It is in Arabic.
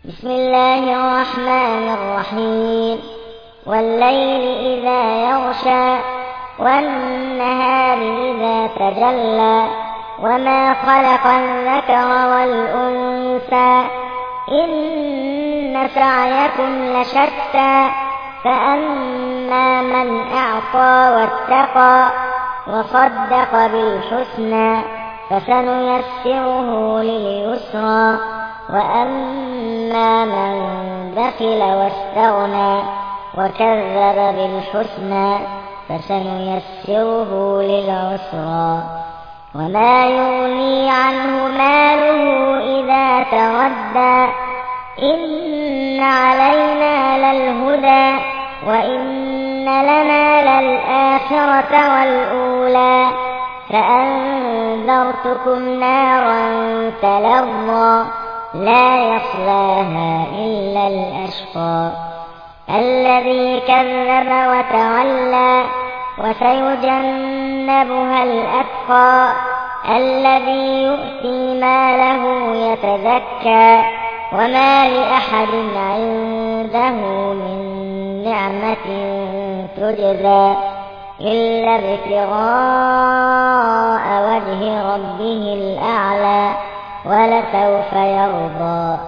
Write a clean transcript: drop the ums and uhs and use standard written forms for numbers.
بسم الله الرحمن الرحيم. والليل إذا يغشى والنهار إذا تجلى وما خلق الذكر والأنثى إن سعيكم لشتى فأما من أعطى واتقى وصدق بالحسنى فسنيسره لليسرى وأما من بخل واستغنى وكذب بالحسنى فسنيسره للعسرى وما يغني عنه ماله إذا تردى إن علينا للهدى وإن لنا للآخرة والأولى فأنذرتكم نارا تلظى لا يصلاها إلا الأشقى الذي كذب وتولى وسيجنبها الأتقى الذي يؤتي ماله يتزكى وما لأحد عنده من نعمة تجزى إلا ابتغاء وجه ربه الأعلى ولسوف يرضى.